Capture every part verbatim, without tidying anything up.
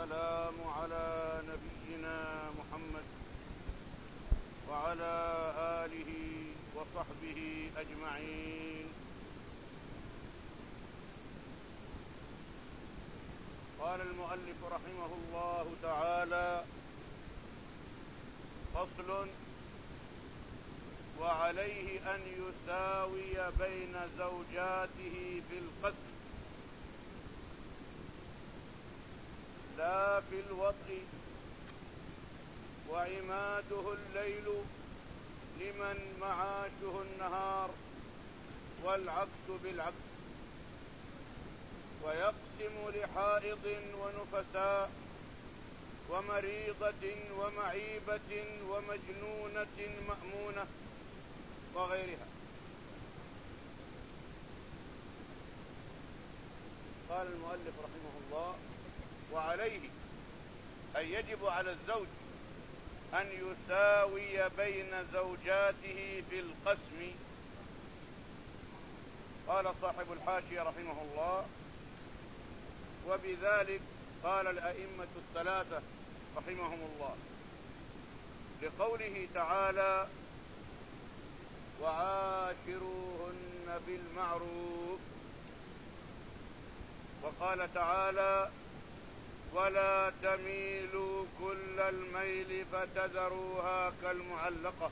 والسلام على نبينا محمد وعلى آله وصحبه أجمعين. قال المؤلف رحمه الله تعالى: فصل: وعليه أن يساوي بين زوجاته في القسم لا في الوطء، وعماده الليل لمن معاشه النهار، والعكس بالعكس. ويقسم لحائض ونفساء ومريضة ومعيبة ومجنونة مأمونة وغيرها. قال المؤلف رحمه الله: وعليه أي يجب على الزوج أن يساوي بين زوجاته في القسم. قال صاحب الحاشية رحمه الله: وبذلك قال الأئمة الثلاثة رحمهم الله، لقوله تعالى: وعاشروهن بالمعروف. وقال تعالى: ولا تميلوا كل الميل فتذروها كالمعلقة.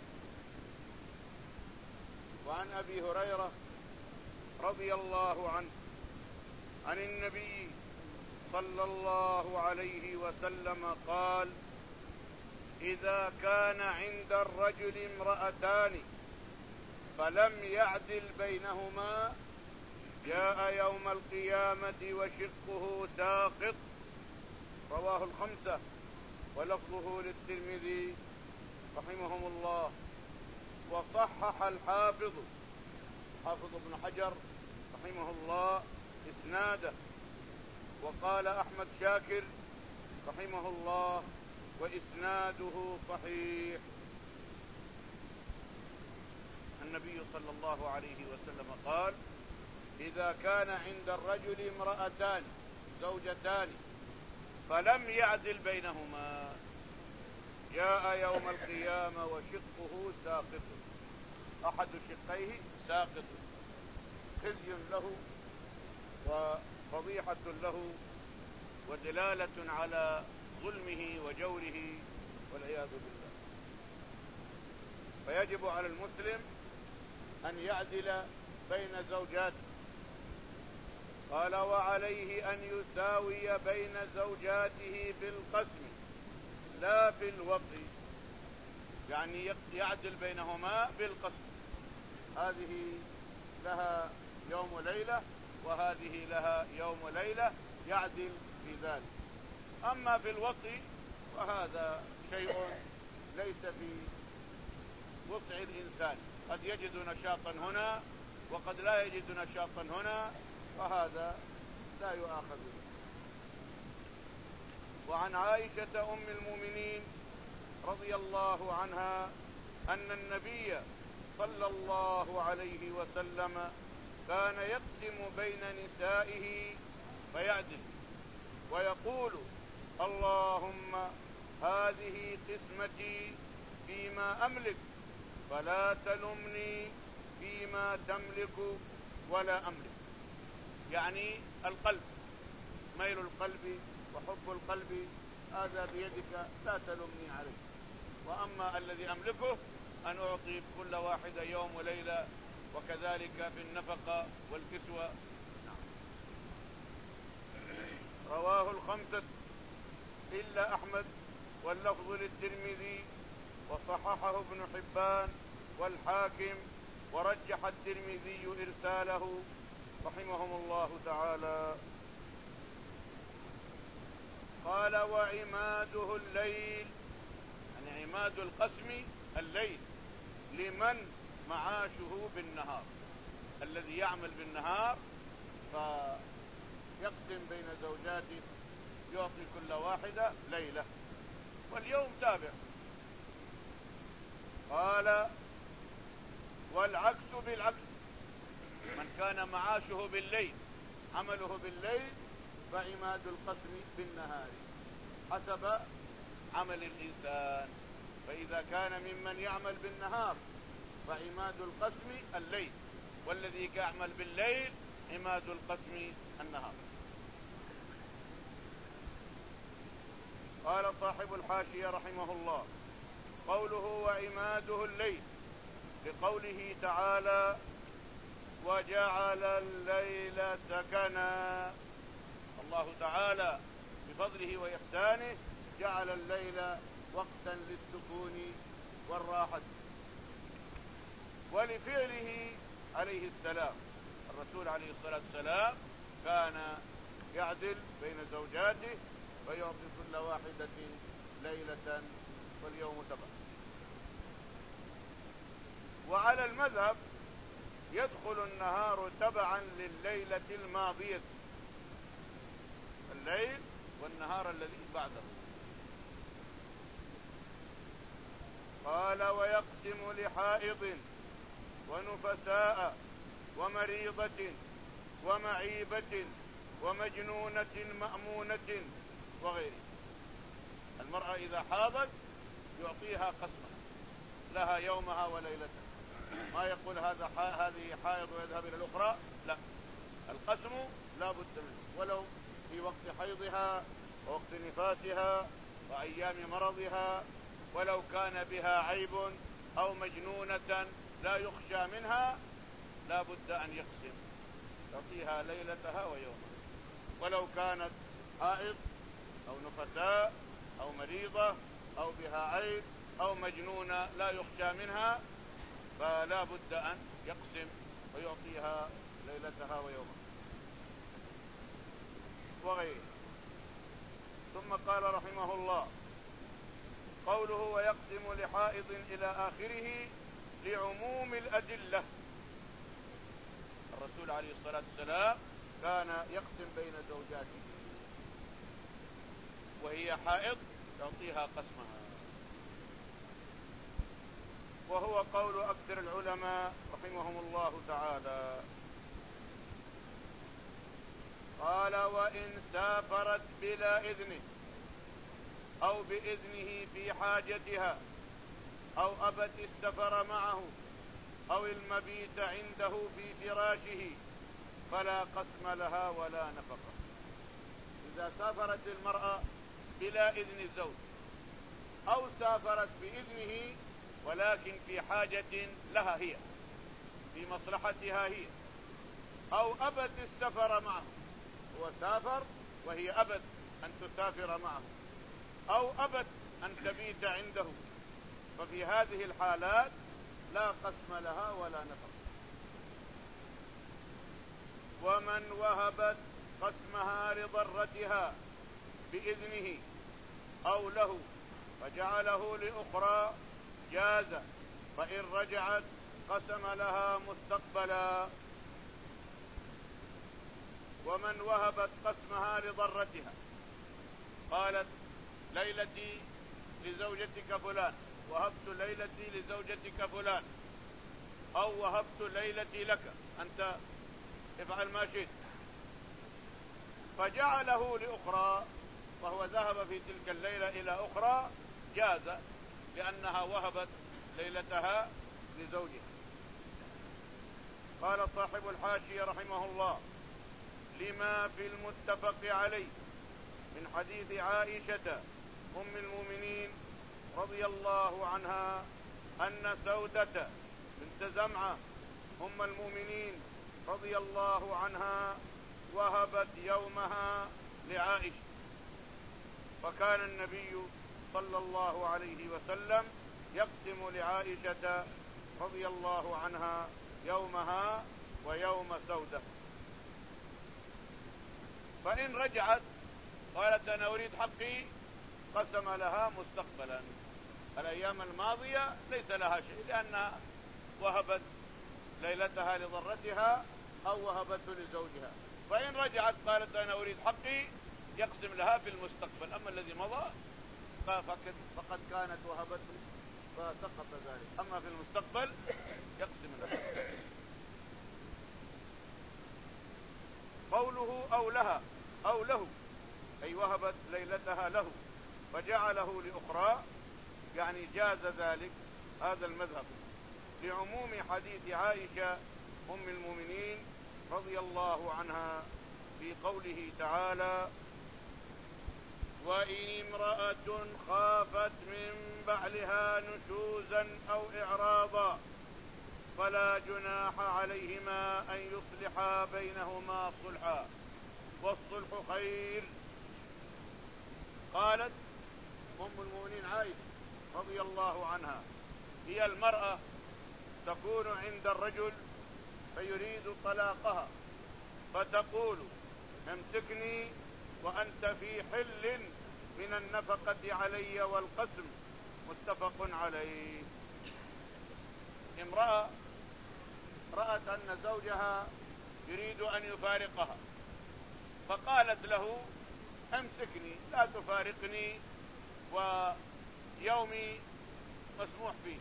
وعن أبي هريرة رضي الله عنه عن النبي صلى الله عليه وسلم قال: إذا كان عند الرجل امرأتان فلم يعدل بينهما جاء يوم القيامة وشقه ساقط. رواه الخمسة ولفظه للترمذي رحمهم الله. وصحح الحافظ حافظ ابن حجر رحمه الله إسناده. وقال أحمد شاكر رحمه الله: وإسناده صحيح. النبي صلى الله عليه وسلم قال: إذا كان عند الرجل امرأتان زوجتان فلم يعدل بينهما جاء يوم القيامة وشقه ساقط. أحد شقيه ساقط، خزي له وفضيحة له ودلالة على ظلمه وجوره والعياذ بالله. فيجب على المسلم أن يعدل بين زوجاته. قال: وعليه أن يساوي بين زوجاته في القسم لا في الوطء، يعني يعدل بينهما بالقسم، هذه لها يوم وليلة وهذه لها يوم وليلة، يعدل في ذلك. أما في الوطء فهذا شيء ليس في وسع الإنسان، قد يجد نشاطا هنا وقد لا يجد نشاطا هنا، فهذا لا يؤاخذ به. وعن عائشة أم المؤمنين رضي الله عنها أن النبي صلى الله عليه وسلم كان يقسم بين نسائه فيعدل ويقول: اللهم هذه قسمتي فيما أملك فلا تلمني فيما تملك ولا أملك. يعني القلب، ميل القلب وحب القلب هذا بيدك، لا تلمني عليه. وأما الذي أملكه أن أعطي كل واحدة يوم وليلة، وكذلك في النفقة والكسوة. رواه الخمسة إلا أحمد واللفظ للترمذي، وصححه ابن حبان والحاكم، ورجح الترمذي إرساله رحمهم الله تعالى. قال: وعماده الليل، يعني عماد القسم الليل لمن معاشه بالنهار، الذي يعمل بالنهار فيقسم بين زوجاته، يعطي كل واحدة ليلة واليوم تابع. قال: والعكس بالعكس، من كان معاشه بالليل عمله بالليل فعماد القسم بالنهار. حسب عمل الإنسان. فإذا كان ممن يعمل بالنهار فعماد القسم الليل، والذي يعمل بالليل عماد القسم النهار. قال صاحب الحاشية رحمه الله: قوله وعماده الليل لقوله تعالى: وجعل الليل سكنا. الله تعالى بفضله وإحسانه جعل الليل وقتا للسكون والراحة. ولفعله عليه السلام، الرسول عليه الصلاة والسلام كان يعدل بين زوجاته فيعطي كل واحدة ليلة واليوم تبع. وعلى المذهب يدخل النهار تبعا لليلة الماضية، الليل والنهار الذي بعده. قال: ويقسم لحائض ونفساء ومريضة ومعيبة ومجنونة مأمونة وغيره. المرأة إذا حاضت يعطيها قسمها، لها يومها وليلتها، ما يقول هذا هذه حائض ويذهب إلى الأخرى، لا، القسم لا بد منه، ولو في وقت حيضها ووقت نفاسها وأيام مرضها، ولو كان بها عيب أو مجنونة لا يخشى منها لا بد أن يقسم، يعطيها ليلتها ويومها. ولو كانت حائض أو نفساء أو مريضة أو بها عيب أو مجنونة لا يخشى منها فلا بد أن يقسم ويعطيها ليلتها ويومها وغيره. ثم قال رحمه الله: قوله ويقسم لحائض إلى آخره لعموم الأدلة. الرسول عليه الصلاة والسلام كان يقسم بين زوجاته، وهي حائض يعطيها قسمها، وهو قول أكثر العلماء رحمهم الله تعالى. قال: وإن سافرت بلا إذنه أو بإذنه في حاجتها أو أبت السفر معه أو المبيت عنده في فراشه فلا قسم لها ولا نفقة. إذا سافرت المرأة بلا إذن الزوج أو سافرت بإذنه ولكن في حاجة لها هي، في مصلحتها هي، أو أبت السفر معه، هو سافر وهي أبت أن تسافر معه، أو أبت أن تبيت عنده، ففي هذه الحالات لا قسم لها ولا نفقة. ومن وهبت قسمها لضرتها بإذنه أو له فجعله لأخرى جاز، فإن رجعت قسم لها مستقبلا. ومن وهبت قسمها لضرتها، قالت: ليلتي لزوجتك فلان، وهبت ليلتي لزوجتك فلان، أو وهبت ليلتي لك، أنت افعل ما شئت، فجعله لأخرى، فهو ذهب في تلك الليلة إلى أخرى، جاز، لأنها وهبت ليلتها لزوجها. قال صاحب الحاشية رحمه الله: لما في المتفق عليه من حديث عائشة أم المؤمنين رضي الله عنها أن سودة بنت زمعة أم المؤمنين رضي الله عنها وهبت يومها لعائشة، فكان النبي صلى الله عليه وسلم يقسم لعائشة رضي الله عنها يومها ويوم سودة. فإن رجعت قالت: أنا أريد حقي، قسم لها مستقبلا. الأيام الماضية ليس لها شيء لأنها وهبت ليلتها لضرتها أو وهبته لزوجها. فإن رجعت قالت: أنا أريد حقي، يقسم لها في المستقبل. أما الذي مضى فقد كانت وهبته فسقط ذلك، أما في المستقبل يقسم لها. قوله أو لها أو له، أي وهبت ليلتها له فجعله لأخرى، يعني جاز ذلك هذا المذهب لعموم حديث عائشة أم المؤمنين رضي الله عنها في قوله تعالى: وإن امرأة خافت من بعلها نشوزا أو إعراضا فلا جناح عليهما أن يصلحا بينهما صلحا والصلح خير. قالت أم المؤمنين عائشة رضي الله عنها: هي المرأة تكون عند الرجل فيريد طلاقها فتقول: امسكني وأنت في حل من النفقة علي والقسم، متفق عليه. امرأة رأت أن زوجها يريد أن يفارقها فقالت له: امسكني لا تفارقني ويومي مسموح فيه.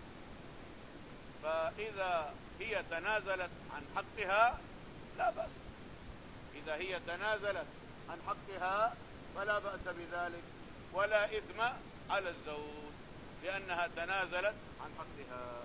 فإذا هي تنازلت عن حقها لا بأس، إذا هي تنازلت عن حقها فلا بأس بذلك ولا إثم على الزوج لأنها تنازلت عن حقها.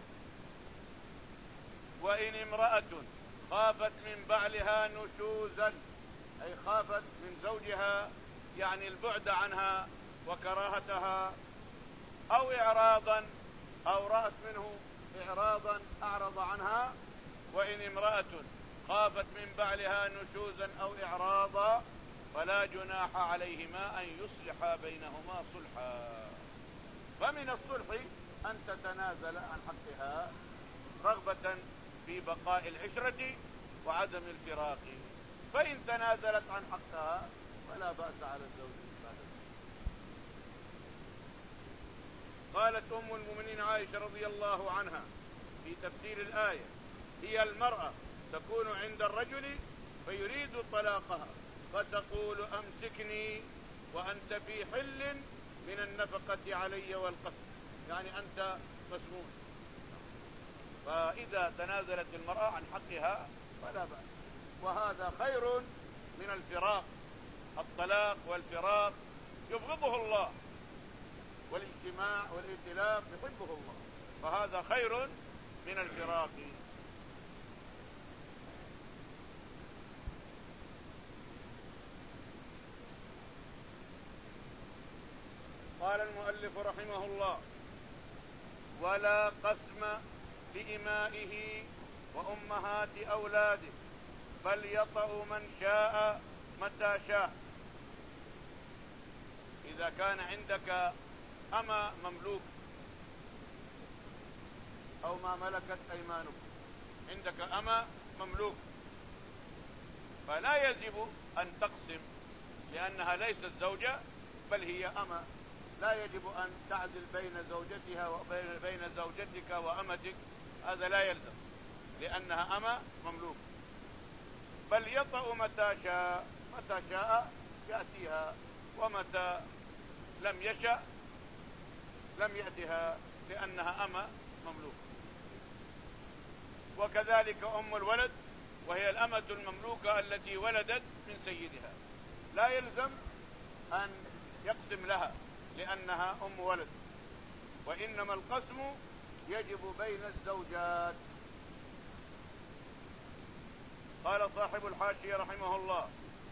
وإن امرأة خافت من بعلها نشوزا، أي خافت من زوجها يعني البعد عنها وكراهتها، أو إعراضا، أو رأت منه إعراضا أعرض عنها. وإن امرأة خافت من بعلها نشوزا أو إعراضا فلا جناح عليهما أن يصلحا بينهما صلحا. فمن الصلح أن تتنازل عن حقها رغبة في بقاء العشرة وعدم الفراق، فإن تنازلت عن حقها فلا بأس على الزوج. قالت أم المؤمنين عائشة رضي الله عنها في تفسير الآية: هي المرأة تكون عند الرجل فيريد طلاقها فتقول: امسكني وأنت في حل من النفقة علي والقسم، يعني أنت مسمون. فإذا تنازلت المرأة عن حقها فلا بأس، وهذا خير من الفراق. الطلاق والفراق يبغضه الله، والاجتماع والائتلاف يحبه الله، فهذا خير من الفراق. قال المؤلف رحمه الله: ولا قسم لإمائه وأمهات أولاده بل يطأ من شاء متى شاء. إذا كان عندك أما مملوك أو ما ملكت أيمانك، عندك أما مملوك، فلا يجب أن تقسم لأنها ليست زوجة بل هي أما، لا يجب أن تعدل بين زوجتها وبين بين زوجتك وأمتك، هذا لا يلزم لأنها أما مملوك. بل يطأ متى شاء، متى شاء يأتيها، ومتى لم يشأ لم يأتها لأنها أما مملوك. وكذلك أم الولد وهي الأمة المملوكة التي ولدت من سيدها، لا يلزم أن يقسم لها لأنها أم ولد، وإنما القسم يجب بين الزوجات. قال صاحب الحاشية رحمه الله: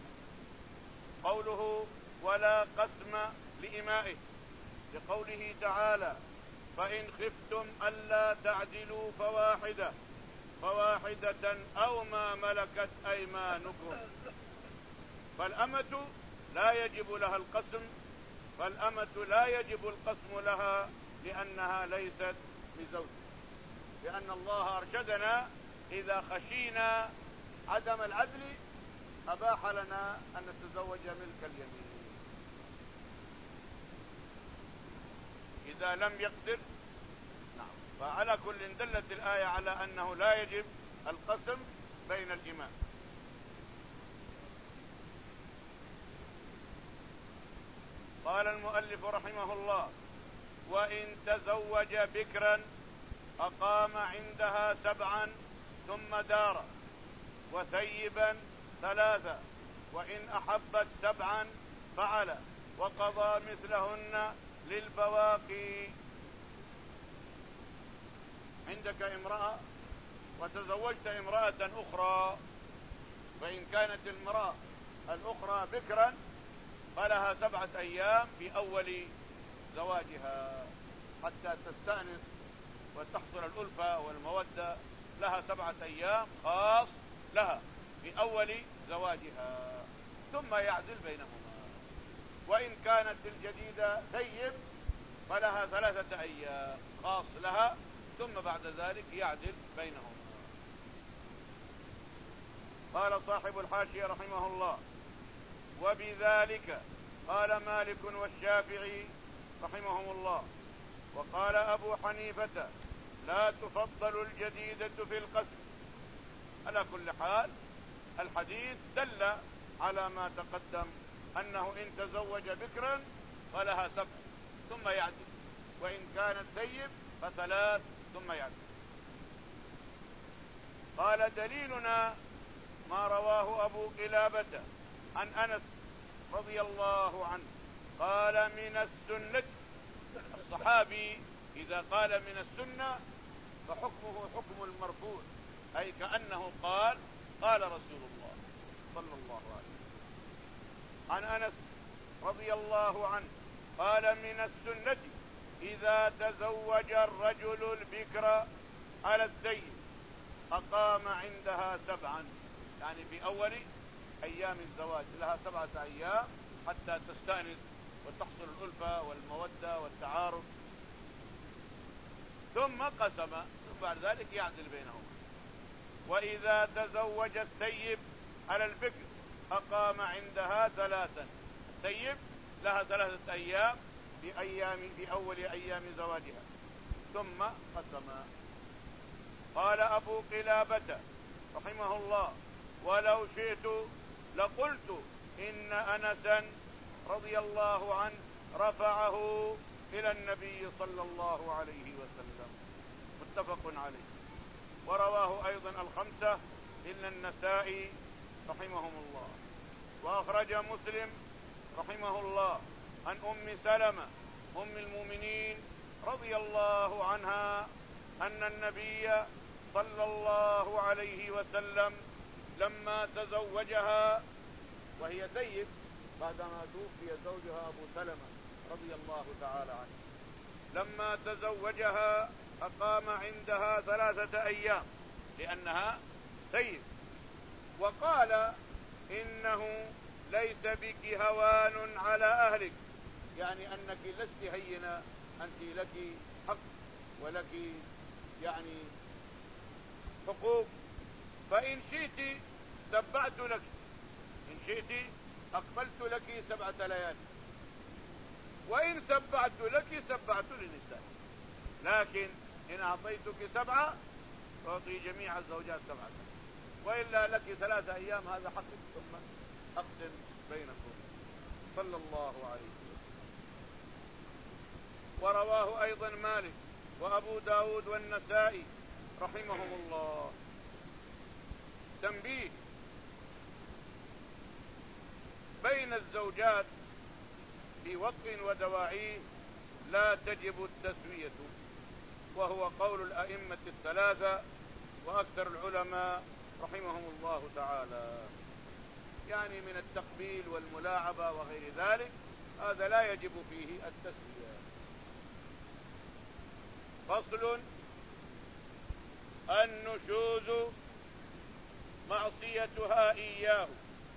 قوله ولا قسم لإمائه لقوله تعالى: فإن خفتم ألا تعدلوا فواحدة فواحدة أو ما ملكت أيمانكم. فالأمة لا يجب لها القسم، فالأمة لا يجب القسم لها لأنها ليست بزوج، لأن الله أرشدنا إذا خشينا عدم العدل أباح لنا أن نتزوج ملك اليمين. إذا لم يقدر نعم. فعلى كل دلت الآية على أنه لا يجب القسم بين الإمام. قال المؤلف رحمه الله: وإن تزوج بكرا أقام عندها سبعا ثم دار، وثيبا ثلاثة، وإن أحبت سبعا فعل، وقضى مثلهن للبواقي. عندك امرأة وتزوجت امرأة أخرى، فإن كانت المرأة الأخرى بكرا فلها سبعة أيام في أول زواجها حتى تستأنس وتحصل الألفة والمودة، لها سبعة أيام خاص لها في أول زواجها، ثم يعدل بينهما. وإن كانت الجديدة ثيب فلها ثلاثة أيام خاص لها، ثم بعد ذلك يعدل بينهما. قال صاحب الحاشية رحمه الله: وبذلك قال مالك والشافعي رحمهم الله. وقال أبو حنيفة: لا تفضل الجديدة في القسم. على كل حال الحديث دل على ما تقدم، أنه إن تزوج بكرا فلها سبع ثم يعدل، وإن كانت ثيب فثلاث ثم يعدل. قال: دليلنا ما رواه أبو قلابة عن أنس رضي الله عنه قال: من السنة. الصحابي إذا قال من السنة فحكمه حكم المرفوع، أي كأنه قال قال رسول الله صلى الله عليه وسلم. عن أنس رضي الله عنه قال: من السنة إذا تزوج الرجل البكر على الثيب أقام عندها سبعا، يعني في أول أيام الزواج لها سبعة أيام حتى تستأنس وتحصل الألفة والمودة والتعارف، ثم قسم، ثم بعد ذلك يعدل بينهم. وإذا تزوج الثيب على البكر أقام عندها ثلاثا. الثيب لها ثلاثة أيام في أيام في أول أيام زواجها، ثم قسم. قال أبو قلابة رحمه الله: ولو شئت لقلت إن أنسا رضي الله عنه رفعه إلى النبي صلى الله عليه وسلم. متفق عليه. ورواه أيضا الخمسة إلا النسائي رحمهم الله. وأخرج مسلم رحمه الله عن أم سلمة أم المؤمنين رضي الله عنها أن النبي صلى الله عليه وسلم لما تزوجها وهي ثيب بعدما توفي زوجها أبو سلمة رضي الله تعالى عنه، لما تزوجها أقام عندها ثلاثة أيام لأنها ثيب، وقال: إنه ليس بك هوان على أهلك، يعني أنك لست هينة، أنت لك حق ولك يعني حقوق، فإن شئت سبعت لك، إن شئت أقبلت لك سبعة ليالي، وإن سبعت لك سبعت للنساء، لكن إن أعطيتك سبعة أعطي جميع الزوجات سبعة، وإلا لك ثلاثة أيام هذا حقك، ثم أقسم بينكم. صلى الله عليه وسلم. ورواه أيضا مالك وأبو داود والنسائي رحمهم الله. تنبيه: بين الزوجات في وطء ودواعيه لا تجب التسوية، وهو قول الأئمة الثلاثة وأكثر العلماء رحمهم الله تعالى، يعني من التقبيل والملاعبة وغير ذلك هذا لا يجب فيه التسوية. فصل: النشوز معصيتها إياه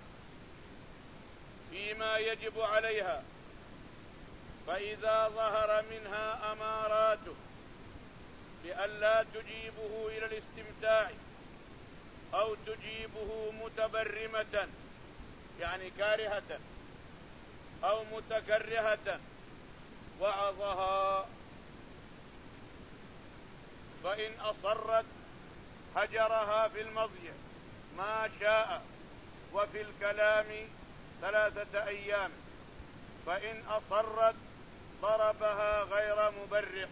فيما يجب عليها، فإذا ظهر منها أماراته بألا تجيبه إلى الاستمتاع أو تجيبه متبرمة يعني كارهة أو متكرهة وعظها، فإن أصرت هجرها في المضجع ما شاء، وفي الكلام ثلاثة أيام، فإن أصرت ضربها غير مبرح.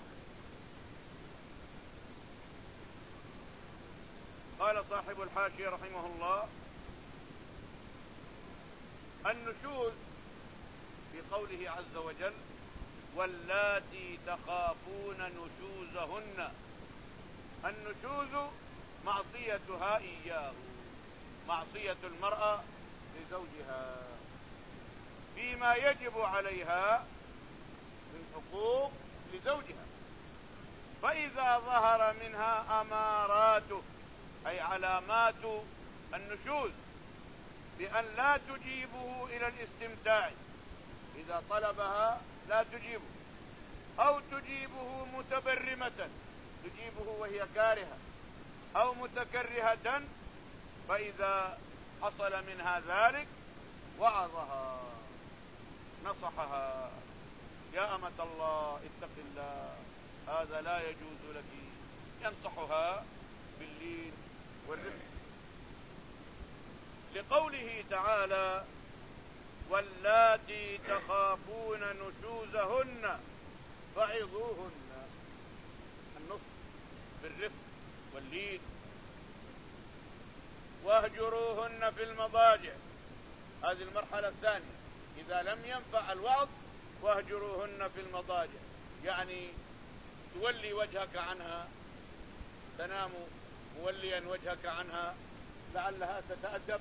قال صاحب الحاشية رحمه الله: النشوز في قوله عز وجل واللاتي تخافون نشوزهن. النشوز معصيتها إياه، معصية المرأة لزوجها فيما يجب عليها من حقوق لزوجها. فإذا ظهر منها أماراته أي علامات النشوز بأن لا تجيبه إلى الاستمتاع، إذا طلبها لا تجيبه، أو تجيبه متبرمة، تجيبه وهي كارهة أو متكرهة، فإذا حصل منها ذلك وعظها نصحها يا أمة الله اتق الله هذا لا يجوز لك، ينصحها باللين والرفق. لقوله تعالى واللاتي تخافون نشوزهن فعظوهن، النصح بالرفق واللين. واهجروهن في المضاجع، هذه المرحلة الثانية. إذا لم ينفع الوعظ واهجروهن في المضاجع، يعني تولي وجهك عنها، تنام موليا وجهك عنها لعلها تتأدب.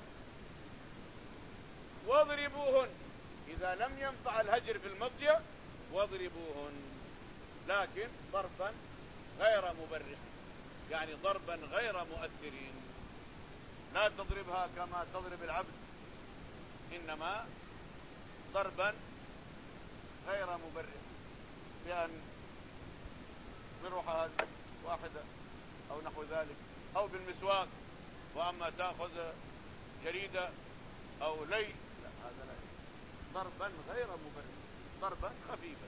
واضربوهن، إذا لم ينفع الهجر في المضجع واضربوهن، لكن ضربا غير مبرح، يعني ضربا غير مؤثرين. لا تضربها كما تضرب العبد، إنما ضربا غير مبرح، بأن بروحها واحدة أو نحو ذلك، أو بالمسواك. وأما تأخذ جريدة أو لي، لا هذا لا، ضربا غير مبرح، ضربا خفيفا.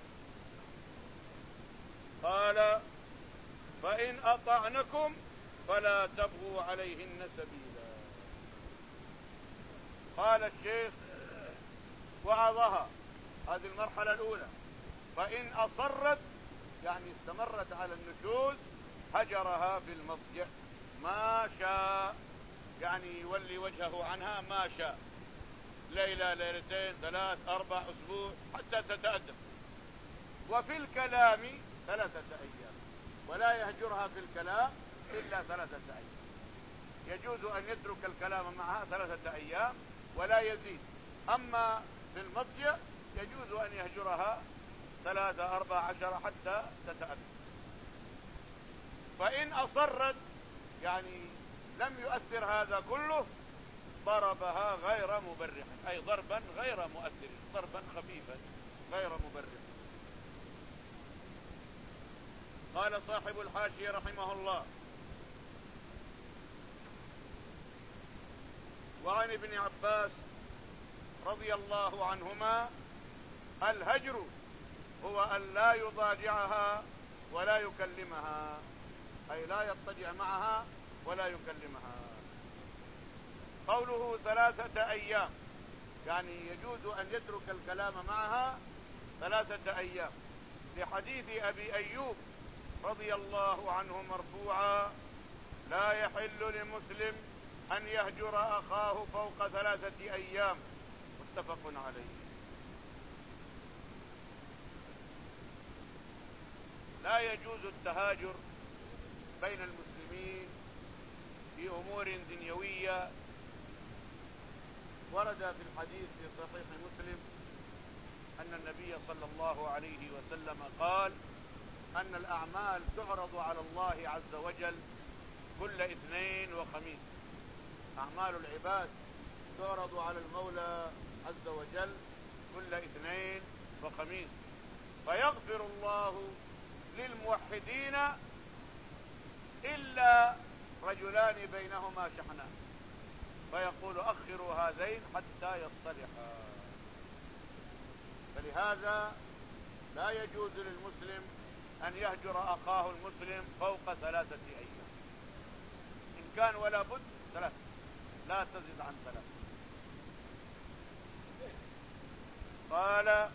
قال فإن أطعنكم فلا تبغوا عليهن سبيلا. قال الشيخ وعظها، هذه المرحلة الأولى. فإن أصرت يعني استمرت على النشوز هجرها في المضجع ما شاء، يعني يولي وجهه عنها ما شاء، ليلة ليلتين ثلاث أربع أسبوع حتى تتأدب. وفي الكلام ثلاثة أيام، ولا يهجرها في الكلام إلا ثلاثة أيام. يجوز أن يترك الكلام معها ثلاثة أيام ولا يزيد. أما في المضجع يجوز أن يهجرها ثلاثة أربع عشر حتى تتأدب. فإن أصرت يعني لم يؤثر هذا كله ضربها غير مبرح، أي ضربا غير مؤثر، ضربا خفيفا غير مبرح. قال صاحب الحاشية رحمه الله وعن ابن عباس رضي الله عنهما الهجر هو أن لا يضاجعها ولا يكلمها، أي لا يضطجع معها ولا يكلمها. قوله ثلاثة أيام يعني يجوز أن يترك الكلام معها ثلاثة أيام، لحديث أبي أيوب رضي الله عنه مرفوعا لا يحل لمسلم أن يهجر أخاه فوق ثلاثة أيام، متفق عليه. لا يجوز التهاجر بين المسلمين في أمور دنيوية. ورد في الحديث في صحيح مسلم أن النبي صلى الله عليه وسلم قال أن الأعمال تعرض على الله عز وجل كل اثنين وخميس. أعمال العباد تعرض على المولى عز وجل كل اثنين وخميس، فيغفر الله للموحدين إلا رجلان بينهما شحنان، فيقول أخروا هذين حتى يصطلحا. فلهذا لا يجوز للمسلم أن يهجر أخاه المسلم فوق ثلاثة أيام، إن كان ولا بد ثلاثة، لا تزد عن ثلاثة. قال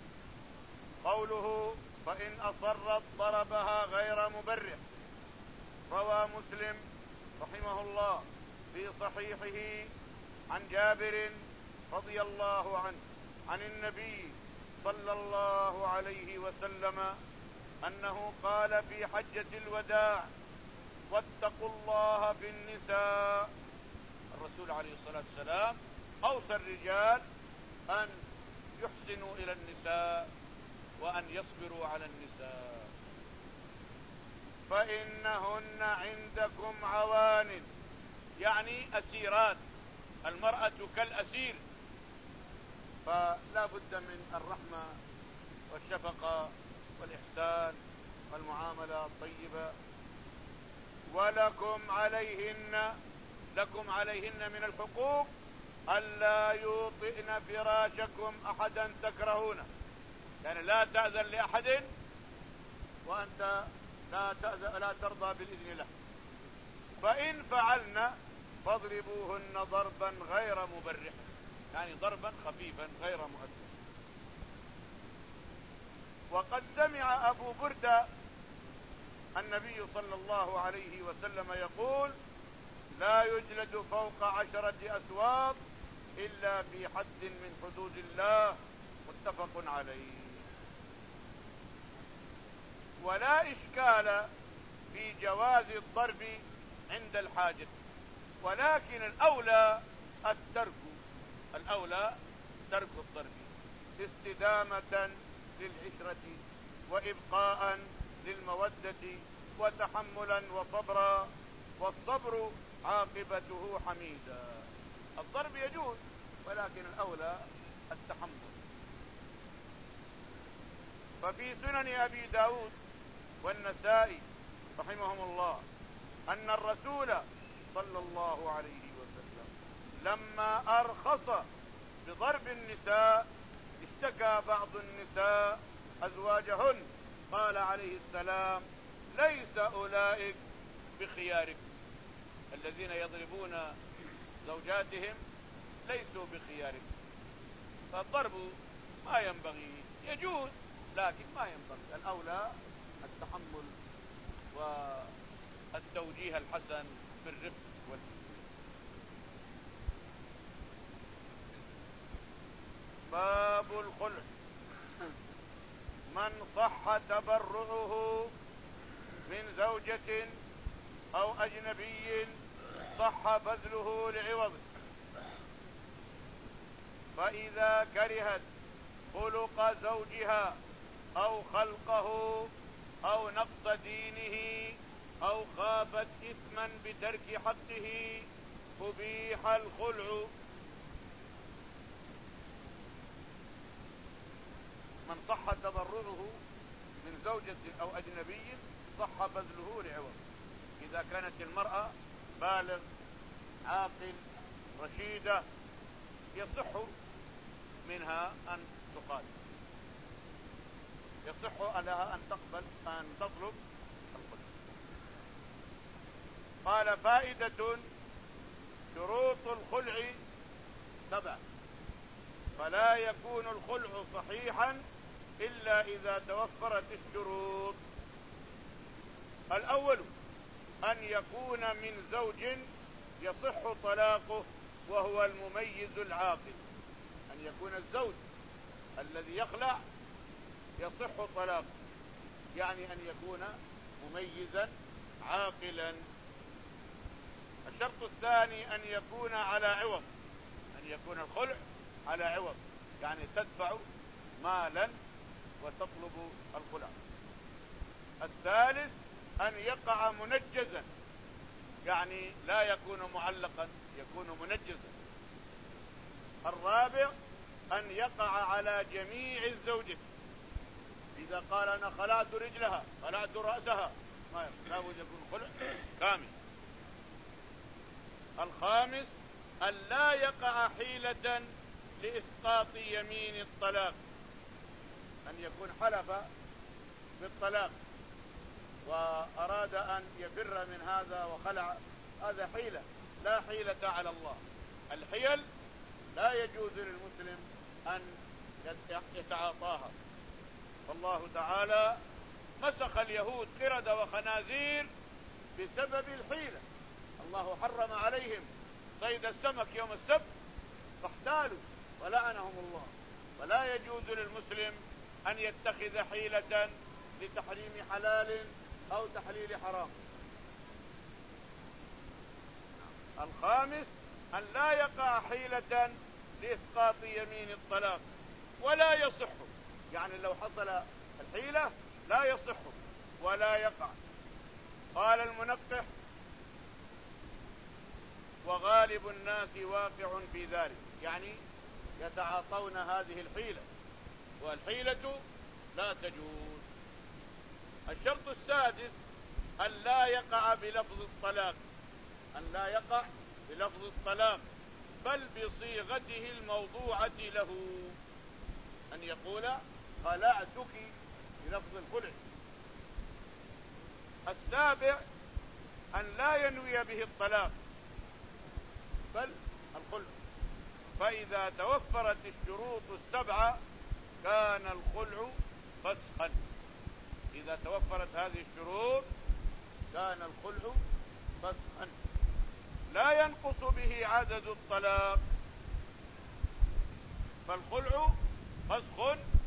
قوله فإن أصرت ضربها غير مبرح. روى مسلم رحمه الله في صحيحه عن جابر رضي الله عنه عن النبي صلى الله عليه وسلم أنه قال في حجة الوداع: واتقوا الله في النساء. الرسول عليه الصلاة والسلام أوصى الرجال أن يحسنوا إلى النساء وأن يصبروا على النساء. فإنهن عندكم عوان، يعني أسيرات، المرأة كالأسير، فلا بد من الرحمة والشفقة والإحسان والمعاملة الطيبة. ولكم عليهن، لكم عليهن من الحقوق ألا يوطئن فراشكم أحدا تكرهونه، يعني لا تأذن لأحد وأنت لا تأذن لا ترضى بالإذن له. فإن فعلن فاضربوهن ضربا غير مبرح، يعني ضربا خفيفا غير مؤثر. وقد سمع أبو بردة النبي صلى الله عليه وسلم يقول: لا يجلد فوق عشرة أسواق إلا في حد من حدود الله، متفق عليه. ولا إشكال في جواز الضرب عند الحاجة، ولكن الأولى الترك، الأولى ترك الضرب استدامة للعشرة وإبقاء للمودة وتحملا وصبرا، والصبر عاقبته حميدا. الضرب يجوز ولكن الأولى التحمل. ففي سنن أبي داود والنسائي رحمهم الله أن الرسول صلى الله عليه وسلم لما أرخص بضرب النساء اشتكى بعض النساء أزواجهن، قال عليه السلام: ليس أولئك بخياركم، الذين يضربون زوجاتهم ليسوا بخياركم. فالضرب ما ينبغي، يجوز لكن ما ينبغي، الأولى التحمل والتوجيه الحسن بالرفق واللين. باب الخلع. من صح تبرعه من زوجة أو أجنبي صح بذله لعوض، فإذا كرهت خلق زوجها أو خلقه أو نقص دينه أو خافت إثما بترك حقه أبيح الخلع. من صح تبرعه من زوجة أو أجنبي صح بذله لعوض، إذا كانت المرأة بالغ عاقل رشيدة يصح منها أن تقاتل، يصح لها أن تقبل أن تطلب الخلع. قال: فائدة: شروط الخلع سبع، فلا يكون الخلع صحيحا إلا إذا توفرت الشروط. الأول: أن يكون من زوج يصح طلاقه وهو المميز العاقل، أن يكون الزوج الذي يخلع يصح طلاقه، يعني أن يكون مميزا عاقلا. الشرط الثاني: أن يكون على عوض، أن يكون الخلع على عوض، يعني تدفع مالا وتطلب الخلع. الثالث: أن يقع منجزا، يعني لا يكون معلقا، يكون منجزا. الرابع: أن يقع على جميع الزوجة، إذا قال أنا خلعت رجلها خلعت رأسها ما لا بد يكون خلع كامل. الخامس: أن لا يقع حيلة لإسقاط يمين الطلاق، أن يكون حلف بالطلاق وأراد أن يفر من هذا وخلع، هذا حيلة، لا حيلة على الله. الحيل لا يجوز للمسلم أن يتعاطاها، فالله تعالى مسخ اليهود قردة وخنازير بسبب الحيلة. الله حرم عليهم صيد السمك يوم السبت فاحتالوا ولعنهم الله، ولا يجوز للمسلم أن يتخذ حيلة لتحريم حلال أو تحليل حرام. الخامس أن لا يقع حيلة لإسقاط يمين الطلاق ولا يصح، يعني لو حصل الحيلة لا يصح ولا يقع. قال المنقح: وغالب الناس واقع في ذلك، يعني يتعاطون هذه الحيلة، والحيلة لا تجوز. الشرط السادس أن لا يقع بلفظ الطلاق، أن لا يقع بلفظ الطلاق بل بصيغته الموضوعة له، أن يقول خلعتك بلفظ الخلع. السابع أن لا ينوي به الطلاق بل الخلع، فإذا توفرت الشروط السبعة كان الخلع فسخا. إذا توفرت هذه الشروط كان الخلع فسخا، لا ينقص به عدد الطلاق، فالخلع فسخ